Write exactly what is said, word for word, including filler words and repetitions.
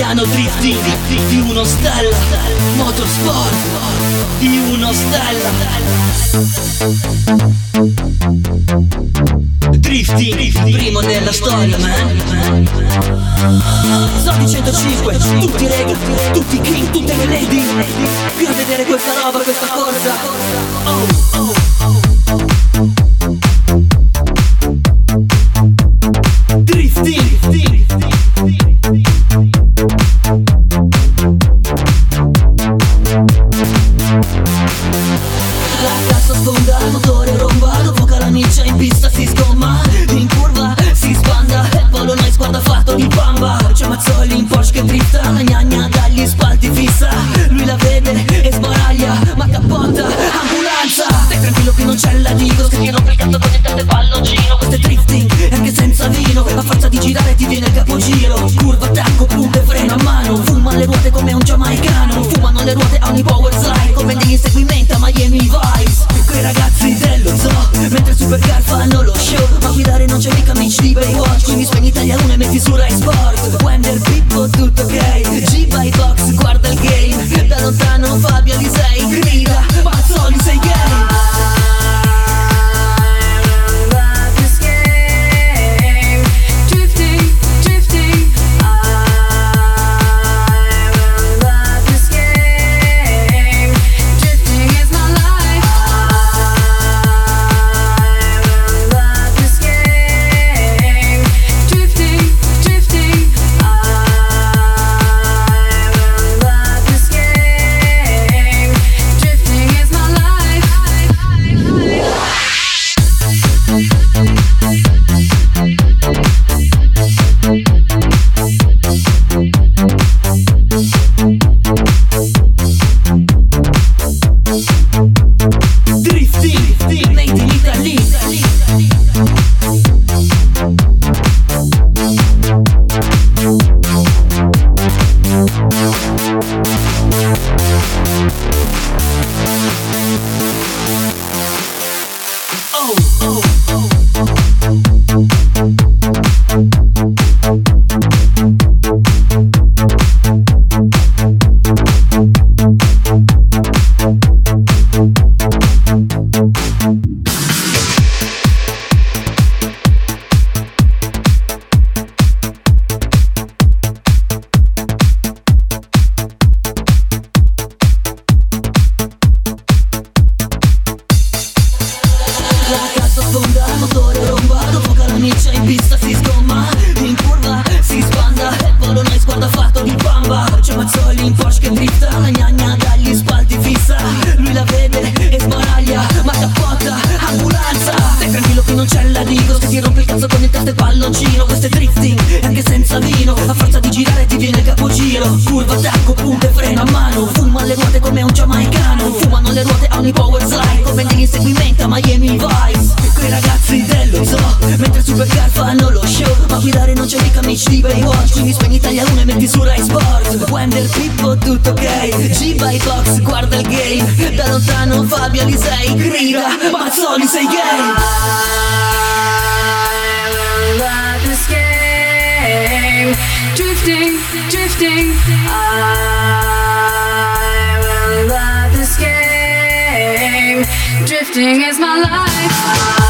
piano drifting di uno stella, motorsport di uno stella. Drifting, primo nella storia, man. Zodi centocinque, tutti rega, tutti king, tutte le lady. Qui a vedere questa roba, questa corsa. Oh, oh, oh. Drifting. La cassa sfonda, il motore romba, dopo che la miccia in pista si sgomma, in curva si sbanda, e Polo Nice guarda fatto di bamba. C'è Mazzoli in Porsche che drifta, la gnagna dagli spalti fissa, lui la vede e sbaraglia, ma cappotta, ambulanza. Stai tranquillo che non c'è la dico, che ti rompe il cazzo con il tante palloncino. Questo è drifting, e anche senza vino, a forza di girare ti viene il capogiro. Curva, attacco, punte, freno a mano, fuma le ruote come un giamaicano, fumano le ruote a ogni power slide, come degli inseguimenti a Miami Vice. Quei ragazzi dello zoo, mentre Supercar fanno lo show, ma guidare non c'è mica amici di Baywatch, quindi spegni Italia uno e metti su Rai Sport. Wender, Pippo, tutto ok, G-By Box, guarda il game, da lontano Fabio Alisei grida, Mazzoli sei gay. Il motore romba, dopo che la miccia in pista si sgomma, in curva si sbanda, e Polo Nice guarda fatto di bamba. C'è Mazzoli in Porsche che drifta, la gnagna dagli spalti fissa, lui la vede e sbaraglia, ma cappotta, ambulanza. Stai tranquillo che non c'è la dico, che ti rompe il cazzo con il testa e palloncino. Questo è drifting, e anche senza vino, a forza di girare ti viene il capogiro. Curva, attacco, punte, freno a mano, fuma le ruote come un giamaicano, fumano le ruote a ogni power slide, come degli inseguimenti a Miami Vice. Quei ragazzi dello zoo, mentre Supercar fanno lo show, ma guidare non c'è mica amici di Baywatch, quindi spegni Italia uno e metti su Rai Sport. Wender, Pippo, tutto ok, G-By Box, guarda il game, da lontano Fabio Alisei grida, Mazzoli sei gay. I love this game, drifting, drifting. I will love this game, drifting is my life.